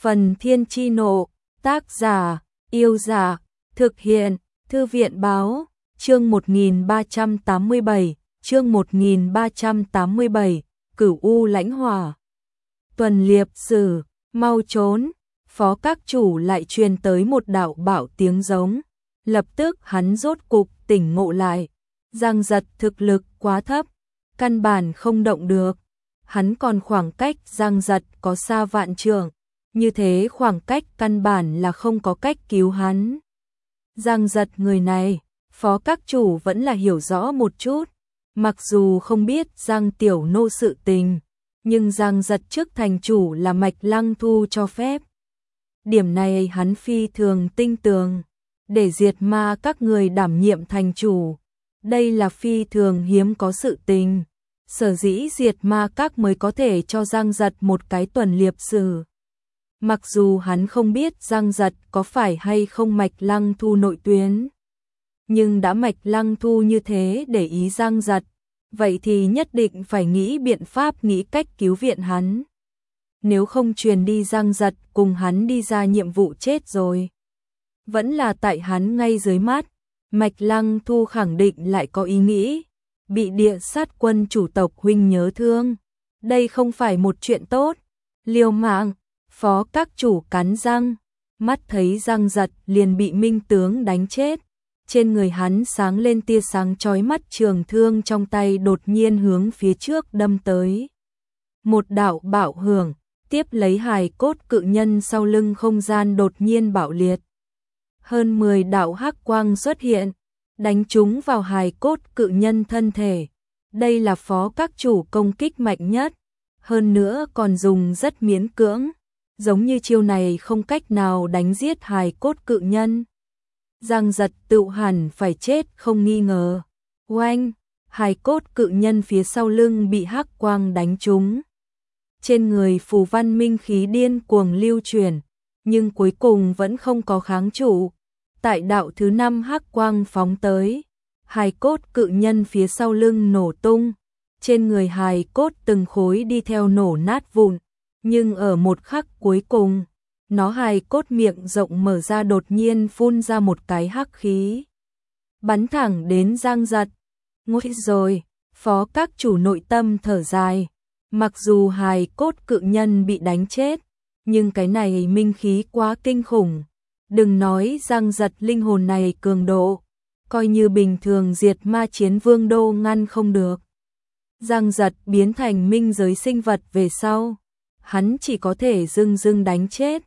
Phần Thiên Chi Nộ, tác giả, Yêu Giả, thực hiện, Thư viện Báo, chương 1387, chương 1387, Cửu U Lãnh Hỏa. Tuần Liệp Sử, mau trốn, phó các chủ lại truyền tới một đạo bạo tiếng giống. Lập tức hắn rốt cục tỉnh ngộ lại, Giang Giật thực lực quá thấp, căn bản không động được. Hắn còn khoảng cách Giang Giật có xa vạn trượng, như thế khoảng cách căn bản là không có cách cứu hắn. Giang Giật người này, phó các chủ vẫn là hiểu rõ một chút, mặc dù không biết Giang Tiểu Nô sự tình, nhưng Giang Giật trước thành chủ là Mạch Lăng Thu cho phép. Điểm này hắn phi thường tinh tường, để diệt ma các người đảm nhiệm thành chủ. Đây là phi thường hiếm có sự tình, sở dĩ diệt ma các mới có thể cho Giang Giật một cái tuần liệp sử. Mặc dù hắn không biết Giang Giật có phải hay không Mạch Lăng Thu nội tuyến, nhưng đã Mạch Lăng Thu như thế để ý Giang Giật, vậy thì nhất định phải nghĩ biện pháp, nghĩ cách cứu viện hắn. Nếu không truyền đi Giang Giật cùng hắn đi ra nhiệm vụ chết rồi. Vẫn là tại hắn ngay dưới mắt, Mạch Lăng Thu khẳng định lại có ý nghĩ, bị Địa Sát Quân chủ tộc huynh nhớ thương. Đây không phải một chuyện tốt, liều mạng, phó các chủ cắn răng, mắt thấy Giang Giật liền bị Minh tướng đánh chết. Trên người hắn sáng lên tia sáng chói mắt, trường thương trong tay đột nhiên hướng phía trước đâm tới. Một đạo bạo hưởng, tiếp lấy hài cốt cự nhân sau lưng không gian đột nhiên bạo liệt. Hơn 10 đạo hắc quang xuất hiện, đánh trúng vào hài cốt cự nhân thân thể. Đây là phó các chủ công kích mạnh nhất, hơn nữa còn dùng rất miễn cưỡng, giống như chiêu này không cách nào đánh giết hài cốt cự nhân. Giang Giật tự hẳn phải chết không nghi ngờ. Oanh, hài cốt cự nhân phía sau lưng bị hắc quang đánh trúng. Trên người phù văn minh khí điên cuồng lưu chuyển, nhưng cuối cùng vẫn không có kháng trụ. Tại đạo thứ 5 hắc quang phóng tới, hài cốt cự nhân phía sau lưng nổ tung, trên người hài cốt từng khối đi theo nổ nát vụn, nhưng ở một khắc cuối cùng, nó hài cốt miệng rộng mở ra đột nhiên phun ra một cái hắc khí, bắn thẳng đến Giang Giật. Nguy rồi, phó các chủ nội tâm thở dài, mặc dù hài cốt cự nhân bị đánh chết, nhưng cái này minh khí quá kinh khủng. Đừng nói Giang Giật linh hồn này cường độ, coi như bình thường diệt ma chiến vương đô ngăn không được. Giang Giật biến thành minh giới sinh vật về sau, hắn chỉ có thể dưng đánh chết.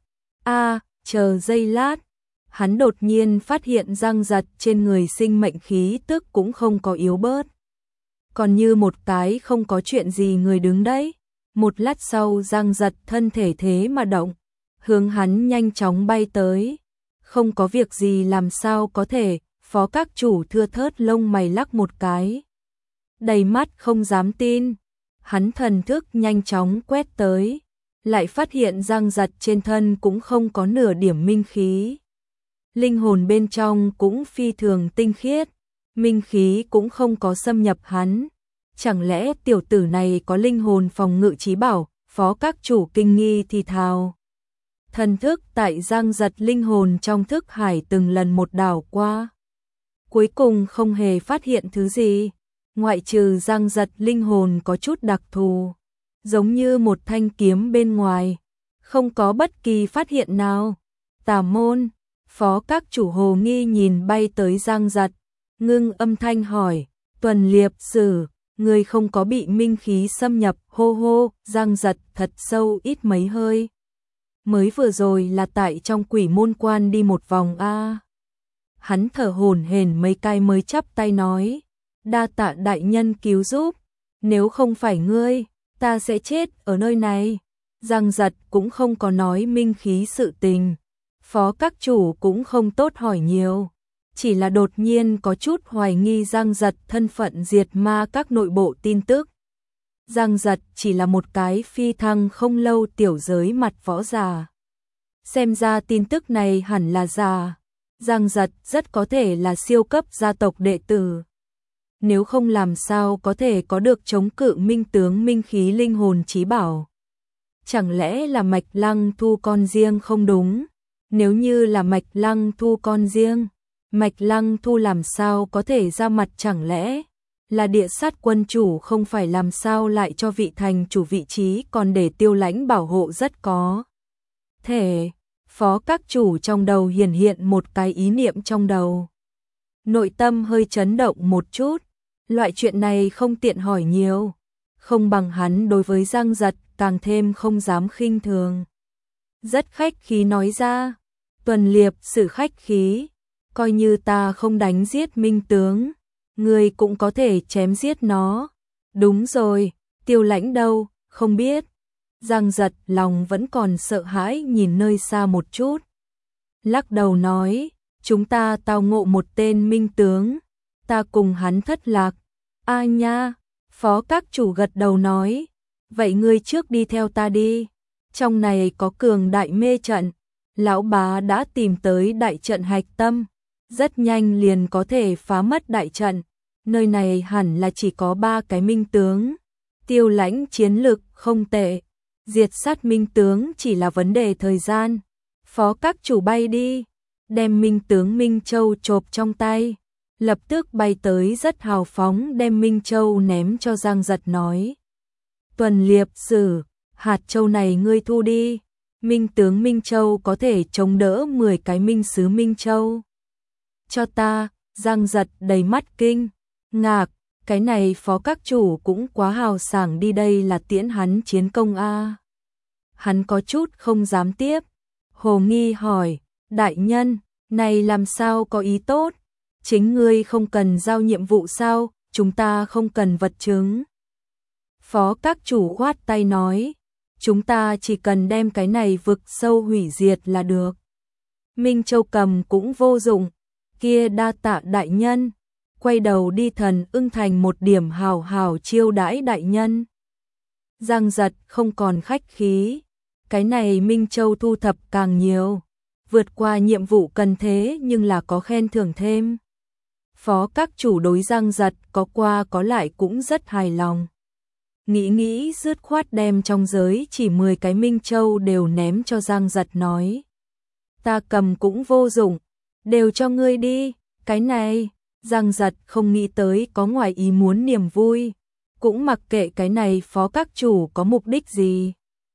Chờ giây lát, hắn đột nhiên phát hiện Giang Giật trên người sinh mệnh khí tức cũng không có yếu bớt, còn như một cái không có chuyện gì người đứng đấy. Một lát sau Giang Giật thân thể thế mà động, hướng hắn nhanh chóng bay tới. Không có việc gì làm sao có thể, phó các chủ thưa thớt lông mày lắc một cái, đầy mắt không dám tin. Hắn thần thức nhanh chóng quét tới, lại phát hiện Giang Giật trên thân cũng không có nửa điểm minh khí. Linh hồn bên trong cũng phi thường tinh khiết, minh khí cũng không có xâm nhập hắn. Chẳng lẽ tiểu tử này có linh hồn phòng ngự trí bảo? Phó các chủ kinh nghi thì thào. Thần thức tại Giang Giật linh hồn trong thức hải từng lần một đảo qua, cuối cùng không hề phát hiện thứ gì, ngoại trừ Giang Giật linh hồn có chút đặc thù, giống như một thanh kiếm bên ngoài, không có bất kỳ phát hiện nào. Tà môn, phó các chủ hồ nghi nhìn bay tới Giang Giật, ngưng âm thanh hỏi, tuần liệp sử, người không có bị minh khí xâm nhập? Hô hô, Giang Giật thật sâu ít mấy hơi. Mới vừa rồi là tại trong quỷ môn quan đi một vòng a. Hắn thở hổn hển mấy cái mới chắp tay nói, đa tạ đại nhân cứu giúp, nếu không phải ngươi, ta sẽ chết ở nơi này. Giang Giật cũng không có nói minh khí sự tình, phó các chủ cũng không tốt hỏi nhiều, chỉ là đột nhiên có chút hoài nghi Giang Giật thân phận diệt ma các nội bộ tin tức. Giang Giật chỉ là một cái phi thăng không lâu tiểu giới mặt võ giả, xem ra tin tức này hẳn là giả. Giang Giật rất có thể là siêu cấp gia tộc đệ tử, nếu không làm sao có thể có được chống cự minh tướng minh khí linh hồn chí bảo. chẳng lẽ là Mạch Lăng Thu con riêng không đúng? Nếu như là Mạch Lăng Thu con riêng, Mạch Lăng Thu làm sao có thể ra mặt, chẳng lẽ là Địa Sát quân chủ, không phải làm sao lại cho vị thành chủ vị trí còn để Tiêu Lãnh bảo hộ, rất có thể. Phó các chủ trong đầu hiển hiện một cái ý niệm trong đầu. Nội tâm hơi chấn động một chút, loại chuyện này không tiện hỏi nhiều, không bằng hắn đối với Giang Giật càng thêm không dám khinh thường. Rất khách khí nói ra, Tuần Liệp xử khách khí, coi như ta không đánh giết Minh tướng, người cũng có thể chém giết nó. Đúng rồi, Tiêu Lãnh đâu, không biết. Giang Giật lòng vẫn còn sợ hãi, nhìn nơi xa một chút. Lắc đầu nói, chúng ta tao ngộ một tên Minh tướng, ta cùng hắn thất lạc. A nha, Phó các chủ gật đầu nói, vậy ngươi trước đi theo ta đi. Trong này có cường đại mê trận, lão bá đã tìm tới đại trận hạch tâm, rất nhanh liền có thể phá mất đại trận. Nơi này hẳn là chỉ có 3 cái Minh tướng. Tiêu Lãnh chiến lực không tệ, diệt sát Minh tướng chỉ là vấn đề thời gian. Phó các chủ bay đi, đem Minh tướng Minh Châu chộp trong tay, lập tức bay tới rất hào phóng đem Minh Châu ném cho Giang Giật nói. Tuần Liệp sử, hạt châu này ngươi thu đi, Minh tướng Minh Châu có thể chống đỡ 10 cái Minh sứ Minh Châu. Cho ta. Giang Giật đầy mắt kinh ngạc, cái này phó các chủ cũng quá hào sảng đi, đây là tiễn hắn chiến công a. Hắn có chút không dám tiếp. Hồ Nghi hỏi, đại nhân, này làm sao có ý tốt? Chính ngươi không cần giao nhiệm vụ sao? Chúng ta không cần vật chứng. Phó các chủ khoát tay nói, chúng ta chỉ cần đem cái này vực sâu hủy diệt là được. Minh Châu cầm cũng vô dụng, kia đa tạ đại nhân. Quay đầu đi Thần Ưng Thành một điểm hào hào chiêu đãi đại nhân. Giang Giật không còn khách khí, cái này Minh Châu thu thập càng nhiều, vượt qua nhiệm vụ cần thế nhưng là có khen thưởng thêm. Phó các chủ đối Giang Giật có qua có lại cũng rất hài lòng. Nghĩ dứt khoát đem trong giới chỉ 10 cái Minh Châu đều ném cho Giang Giật nói. Ta cầm cũng vô dụng, đều cho ngươi đi, cái này. Giang Giật không nghĩ tới có ngoài ý muốn niềm vui, cũng mặc kệ cái này phó các chủ có mục đích gì.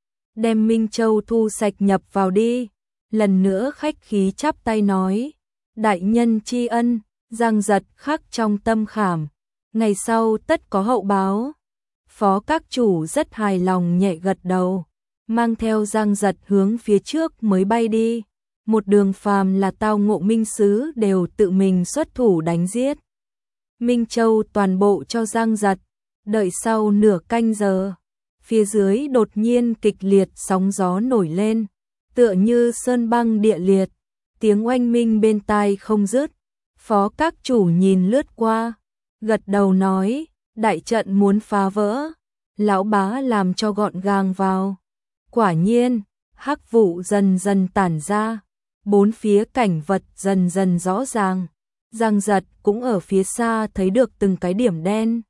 Đem Minh Châu thu sạch nhập vào đi, lần nữa khách khí chắp tay nói, đại nhân tri ân. Giang Giật khắc trong tâm khảm, ngày sau tất có hậu báo. Phó các chủ rất hài lòng nhẹ gật đầu, mang theo Giang Giật hướng phía trước mới bay đi. Một đường phàm là tao ngộ minh sứ đều tự mình xuất thủ đánh giết. Minh Châu toàn bộ cho Giang Giật, đợi sau nửa canh giờ, phía dưới đột nhiên kịch liệt sóng gió nổi lên, tựa như sơn băng địa liệt, tiếng oanh minh bên tai không dứt. Phó các chủ nhìn lướt qua, gật đầu nói, đại trận muốn phá vỡ, lão bá làm cho gọn gàng vào. Quả nhiên, hắc vụ dần dần tản ra, bốn phía cảnh vật dần dần rõ ràng. Giang Giật cũng ở phía xa thấy được từng cái điểm đen,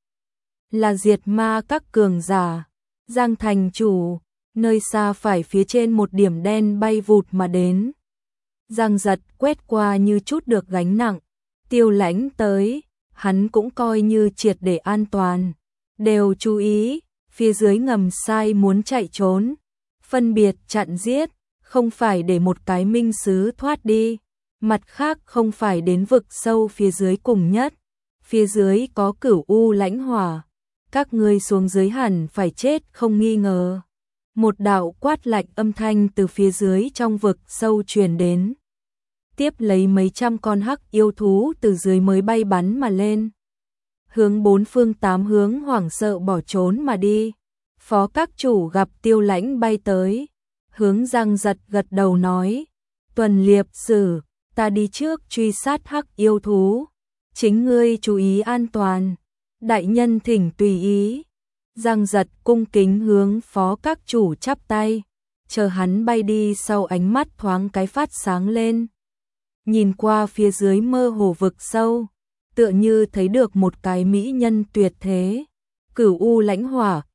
là diệt ma các cường giả. Giang thành chủ, nơi xa phải phía trên một điểm đen bay vụt mà đến. Giang Giật quét qua như chút được gánh nặng. Tiêu Lãnh tới, hắn cũng coi như triệt để an toàn. Đều chú ý, phía dưới ngầm sai muốn chạy trốn, phân biệt chặn giết, không phải để một cái minh sứ thoát đi. Mặt khác không phải đến vực sâu phía dưới cùng nhất. Phía dưới có Cửu U Lãnh Hỏa, các ngươi xuống dưới hẳn phải chết không nghi ngờ. Một đạo quát lạnh âm thanh từ phía dưới trong vực sâu truyền đến. Tiếp lấy mấy trăm con hắc yêu thú từ dưới mới bay bắn mà lên, hướng bốn phương tám hướng hoảng sợ bỏ trốn mà đi. Phó các chủ gặp Tiêu Lãnh bay tới, hướng Giang Giật gật đầu nói, Tuần Liệp sử, ta đi trước truy sát hắc yêu thú, chính ngươi chú ý an toàn, đại nhân thỉnh tùy ý. Giang Giật cung kính hướng phó các chủ chắp tay, chờ hắn bay đi sau ánh mắt thoáng cái phát sáng lên. Nhìn qua phía dưới mơ hồ vực sâu, tựa như thấy được một cái mỹ nhân tuyệt thế. Cửu U Lãnh Hỏa,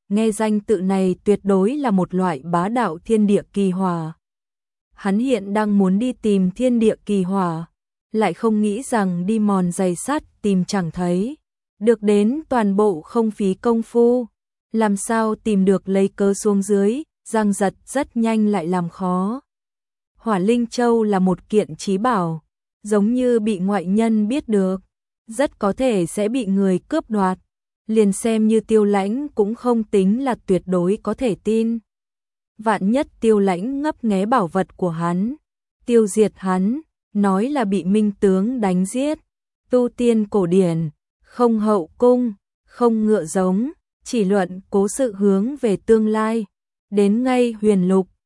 nghe danh tự này tuyệt đối là một loại bá đạo thiên địa kỳ hỏa. Hắn hiện đang muốn đi tìm thiên địa kỳ hỏa, lại không nghĩ rằng đi mòn giày sắt tìm chẳng thấy, được đến toàn bộ không phí công phu, làm sao tìm được lấy cớ xuống dưới, giang giật rất nhanh lại làm khó. Hỏa Linh Châu là một kiện chí bảo, giống như bị ngoại nhân biết được, rất có thể sẽ bị người cướp đoạt, liền xem như Tiêu Lãnh cũng không tính là tuyệt đối có thể tin. Vạn nhất Tiêu Lãnh ngấp nghé bảo vật của hắn, tiêu diệt hắn, nói là bị minh tướng đánh giết. Tu tiên cổ điển, không hậu cung, không ngựa giống, chỉ luận cố sự hướng về tương lai. Đến ngay huyền lục,